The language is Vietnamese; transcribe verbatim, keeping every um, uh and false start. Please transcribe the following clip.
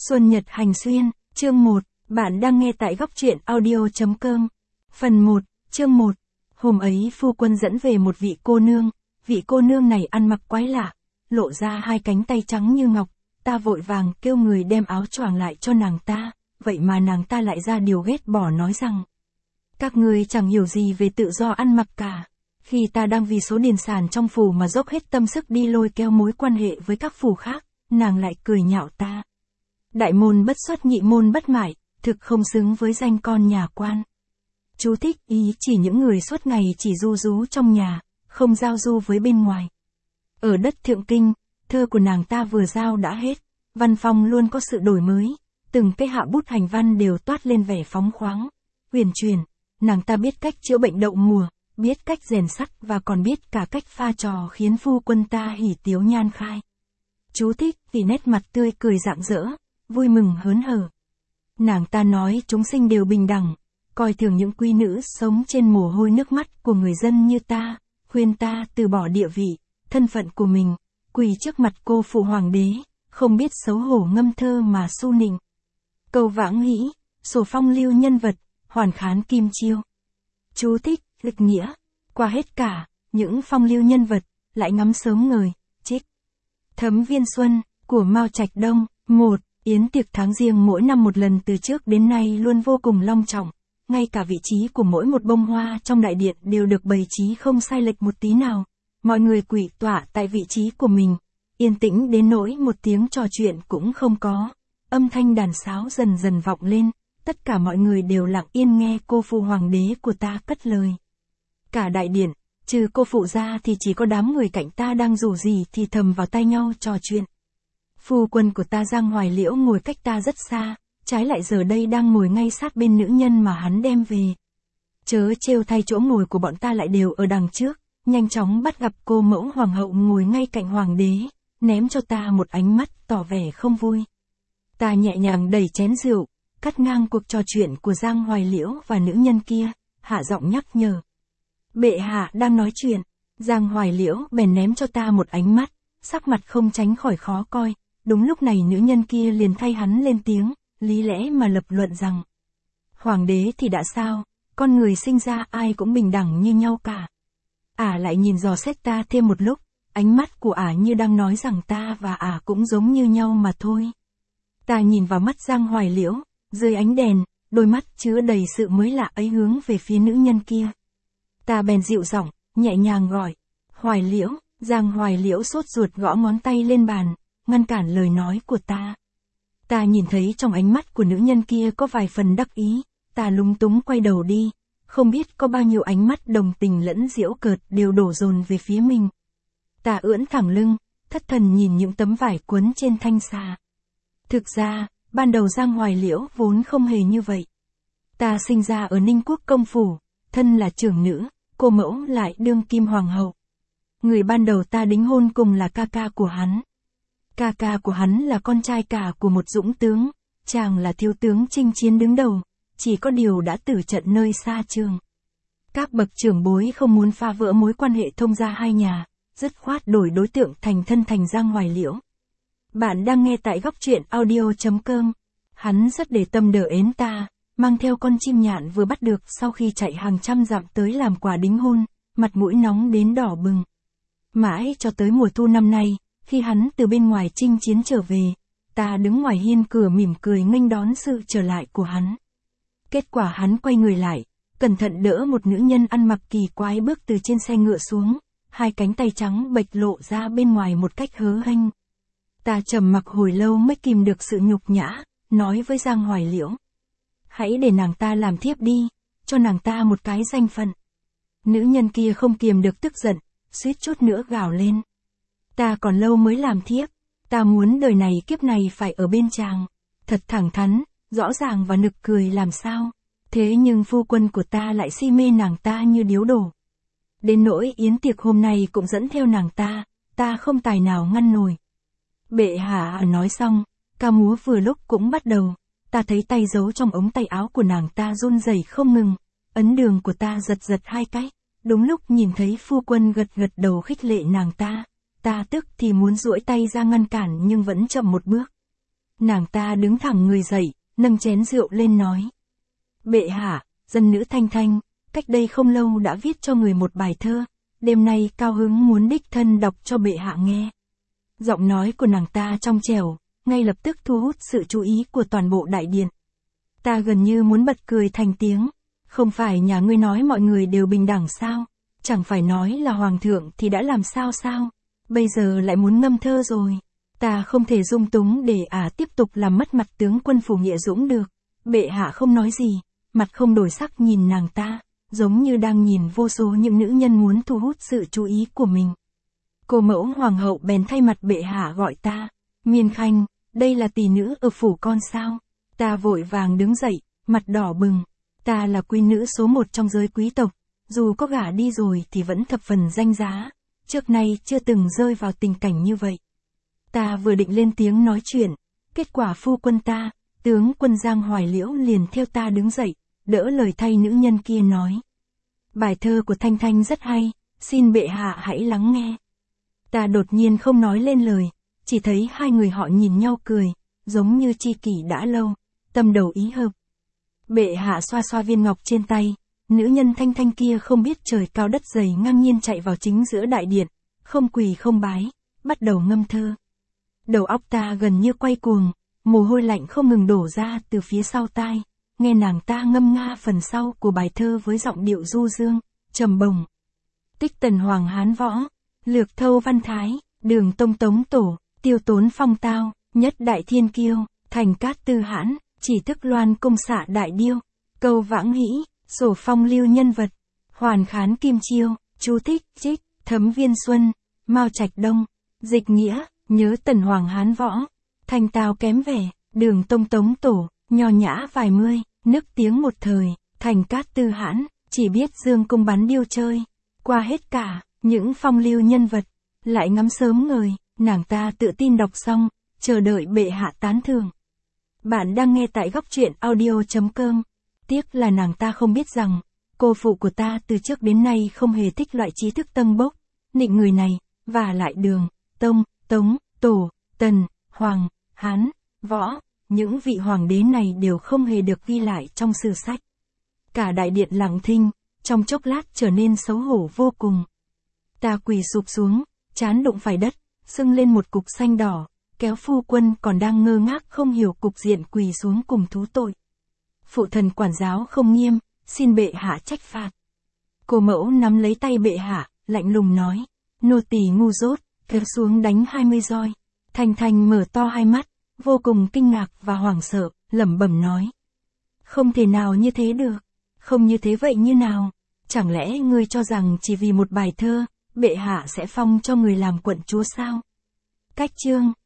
Xuân Nhật Hành Xuyên, chương một, bạn đang nghe tại góc truyện audio.com. Phần một, chương một. Hôm ấy phu quân dẫn về một vị cô nương, vị cô nương này ăn mặc quái lạ, lộ ra hai cánh tay trắng như ngọc, ta vội vàng kêu người đem áo choàng lại cho nàng ta, vậy mà nàng ta lại ra điều ghét bỏ nói rằng: các ngươi chẳng hiểu gì về tự do ăn mặc cả. Khi ta đang vì số điền sản trong phủ mà dốc hết tâm sức đi lôi kéo mối quan hệ với các phủ khác, nàng lại cười nhạo ta. Đại môn bất xuất nhị môn bất mại, thực không xứng với danh con nhà quan. Chú thích ý chỉ những người suốt ngày chỉ ru rú trong nhà, không giao du với bên ngoài. Ở đất Thượng Kinh, thơ của nàng ta vừa giao đã hết, văn phong luôn có sự đổi mới, từng cái hạ bút hành văn đều toát lên vẻ phóng khoáng, huyền truyền. Nàng ta biết cách chữa bệnh đậu mùa, biết cách rèn sắt và còn biết cả cách pha trò khiến phu quân ta hỉ tiếu nhan khai. Chú thích vì nét mặt tươi cười rạng rỡ, vui mừng hớn hở. Nàng ta nói chúng sinh đều bình đẳng, coi thường những quý nữ sống trên mồ hôi nước mắt của người dân như ta, khuyên ta từ bỏ địa vị, thân phận của mình, quỳ trước mặt cô phụ hoàng đế, không biết xấu hổ ngâm thơ mà su nịnh. Câu vãng hĩ, sổ phong lưu nhân vật, hoàn khán kim chiêu. Chú thích, lịch nghĩa, qua hết cả, những phong lưu nhân vật, lại ngắm sớm ngời, trích. Thấm Viên Xuân, của Mao Trạch Đông. Một. Yến tiệc tháng Giêng mỗi năm một lần từ trước đến nay luôn vô cùng long trọng, ngay cả vị trí của mỗi một bông hoa trong đại điện đều được bày trí không sai lệch một tí nào. Mọi người quỳ tọa tại vị trí của mình, yên tĩnh đến nỗi một tiếng trò chuyện cũng không có. Âm thanh đàn sáo dần dần vọng lên, tất cả mọi người đều lặng yên nghe cô phụ hoàng đế của ta cất lời. Cả đại điện, trừ cô phụ ra thì chỉ có đám người cạnh ta đang rủ rỉ thì thầm vào tai nhau trò chuyện. Phu quân của ta Giang Hoài Liễu ngồi cách ta rất xa, trái lại giờ đây đang ngồi ngay sát bên nữ nhân mà hắn đem về. Chớ trêu thay chỗ ngồi của bọn ta lại đều ở đằng trước, nhanh chóng bắt gặp cô mẫu hoàng hậu ngồi ngay cạnh hoàng đế, ném cho ta một ánh mắt tỏ vẻ không vui. Ta nhẹ nhàng đẩy chén rượu, cắt ngang cuộc trò chuyện của Giang Hoài Liễu và nữ nhân kia, hạ giọng nhắc nhở. Bệ hạ đang nói chuyện. Giang Hoài Liễu bèn ném cho ta một ánh mắt, sắc mặt không tránh khỏi khó coi. Đúng lúc này nữ nhân kia liền thay hắn lên tiếng, lý lẽ mà lập luận rằng: hoàng đế thì đã sao, con người sinh ra ai cũng bình đẳng như nhau cả. Ả lại nhìn dò xét ta thêm một lúc, ánh mắt của Ả như đang nói rằng ta và Ả cũng giống như nhau mà thôi. Ta nhìn vào mắt Giang Hoài Liễu, dưới ánh đèn, đôi mắt chứa đầy sự mới lạ ấy hướng về phía nữ nhân kia. Ta bèn dịu giọng, nhẹ nhàng gọi: Hoài Liễu. Giang Hoài Liễu sốt ruột gõ ngón tay lên bàn, ngăn cản lời nói của ta. Ta nhìn thấy trong ánh mắt của nữ nhân kia có vài phần đắc ý, ta lúng túng quay đầu đi, không biết có bao nhiêu ánh mắt đồng tình lẫn giễu cợt đều đổ dồn về phía mình. Ta ưỡn thẳng lưng, thất thần nhìn những tấm vải cuốn trên thanh xà. Thực ra, ban đầu Giang Hoài Liễu vốn không hề như vậy. Ta sinh ra ở Ninh Quốc công phủ, thân là trưởng nữ, cô mẫu lại đương kim hoàng hậu. Người ban đầu ta đính hôn cùng là ca ca của hắn. Ca ca của hắn là con trai cả của một dũng tướng, chàng là thiếu tướng chinh chiến đứng đầu, chỉ có điều đã tử trận nơi xa trường. Các bậc trưởng bối không muốn phá vỡ mối quan hệ thông gia hai nhà, dứt khoát đổi đối tượng thành thân thành Giang Hoài Liễu. Bạn đang nghe tại góc truyện audio.com. Hắn rất để tâm đỡ ến ta, mang theo con chim nhạn vừa bắt được sau khi chạy hàng trăm dặm tới làm quà đính hôn, mặt mũi nóng đến đỏ bừng. Mãi cho tới mùa thu năm nay, khi hắn từ bên ngoài chinh chiến trở về, ta đứng ngoài hiên cửa mỉm cười nghênh đón sự trở lại của hắn. Kết quả hắn quay người lại, cẩn thận đỡ một nữ nhân ăn mặc kỳ quái bước từ trên xe ngựa xuống, hai cánh tay trắng bệch lộ ra bên ngoài một cách hớ hênh. Ta trầm mặc hồi lâu mới kìm được sự nhục nhã, nói với Giang Hoài Liễu: hãy để nàng ta làm thiếp đi, cho nàng ta một cái danh phận. Nữ nhân kia không kiềm được tức giận, suýt chút nữa gào lên: ta còn lâu mới làm thiếp, ta muốn đời này kiếp này phải ở bên chàng. Thật thẳng thắn, rõ ràng và nực cười làm sao. Thế nhưng phu quân của ta lại si mê nàng ta như điếu đổ. Đến nỗi yến tiệc hôm nay cũng dẫn theo nàng ta, ta không tài nào ngăn nổi. Bệ hạ nói xong, ca múa vừa lúc cũng bắt đầu. Ta thấy tay giấu trong ống tay áo của nàng ta run rẩy không ngừng, ấn đường của ta giật giật hai cái. Đúng lúc nhìn thấy phu quân gật gật đầu khích lệ nàng ta, ta tức thì muốn duỗi tay ra ngăn cản nhưng vẫn chậm một bước. Nàng ta đứng thẳng người dậy, nâng chén rượu lên nói. Bệ hạ, dân nữ Thanh Thanh, cách đây không lâu đã viết cho người một bài thơ, đêm nay cao hứng muốn đích thân đọc cho bệ hạ nghe. Giọng nói của nàng ta trong trẻo, ngay lập tức thu hút sự chú ý của toàn bộ đại điện. Ta gần như muốn bật cười thành tiếng, không phải nhà ngươi nói mọi người đều bình đẳng sao, chẳng phải nói là hoàng thượng thì đã làm sao sao, bây giờ lại muốn ngâm thơ rồi. Ta không thể dung túng để ả à tiếp tục làm mất mặt tướng quân Phủ Nghĩa Dũng được. Bệ hạ không nói gì, mặt không đổi sắc nhìn nàng ta, giống như đang nhìn vô số những nữ nhân muốn thu hút sự chú ý của mình. Cô mẫu hoàng hậu bèn thay mặt bệ hạ gọi ta. Miên Khanh, đây là tỷ nữ ở phủ con sao? Ta vội vàng đứng dậy, mặt đỏ bừng. Ta là quý nữ số một trong giới quý tộc, dù có gả đi rồi thì vẫn thập phần danh giá, trước nay chưa từng rơi vào tình cảnh như vậy. Ta vừa định lên tiếng nói chuyện, kết quả phu quân ta, tướng quân Giang Hoài Liễu liền theo ta đứng dậy, đỡ lời thay nữ nhân kia nói. Bài thơ của Thanh Thanh rất hay, xin bệ hạ hãy lắng nghe. Ta đột nhiên không nói lên lời, chỉ thấy hai người họ nhìn nhau cười, giống như tri kỷ đã lâu, tâm đầu ý hợp. Bệ hạ xoa xoa viên ngọc trên tay, nữ nhân Thanh Thanh kia không biết trời cao đất dày ngang nhiên chạy vào chính giữa đại điện, không quỳ không bái, bắt đầu ngâm thơ. Đầu óc ta gần như quay cuồng, mồ hôi lạnh không ngừng đổ ra từ phía sau tai, nghe nàng ta ngâm nga phần sau của bài thơ với giọng điệu du dương, trầm bồng. Tích tần hoàng hán võ, lược thâu văn thái, đường tông tống tổ, tiêu tốn phong tao, nhất đại thiên kiêu, thành cát tư hãn, chỉ thức loan công xạ đại điêu, câu vãng hĩ, sổ phong lưu nhân vật, hoàn khán kim chiêu, chú thích, trích, thấm viên xuân, mao trạch đông, dịch nghĩa, nhớ tần hoàng hán võ, thành tào kém vẻ, đường tông tống tổ, nho nhã vài mươi, nức tiếng một thời, thành cát tư hãn, chỉ biết dương cung bắn điêu chơi, qua hết cả, những phong lưu nhân vật, lại ngắm sớm ngời, nàng ta tự tin đọc xong, chờ đợi bệ hạ tán thưởng. Bạn đang nghe tại góc truyện audio chấm com. Tiếc là nàng ta không biết rằng, cô phụ của ta từ trước đến nay không hề thích loại trí thức tâng bốc, nịnh người này, và lại đường, tông, tống, tổ, tần, hoàng, hán, võ, những vị hoàng đế này đều không hề được ghi lại trong sử sách. Cả đại điện lặng thinh, trong chốc lát trở nên xấu hổ vô cùng. Ta quỳ sụp xuống, trán đụng phải đất, sưng lên một cục xanh đỏ, kéo phu quân còn đang ngơ ngác không hiểu cục diện quỳ xuống cùng thú tội. Phụ thần quản giáo không nghiêm, xin bệ hạ trách phạt. Cô mẫu nắm lấy tay bệ hạ, lạnh lùng nói, nô tỳ ngu dốt, kéo xuống đánh hai mươi roi. Thanh Thanh mở to hai mắt, vô cùng kinh ngạc và hoảng sợ, lẩm bẩm nói. Không thể nào như thế được, không như thế vậy như nào, chẳng lẽ ngươi cho rằng chỉ vì một bài thơ, bệ hạ sẽ phong cho người làm quận chúa sao? Cách chương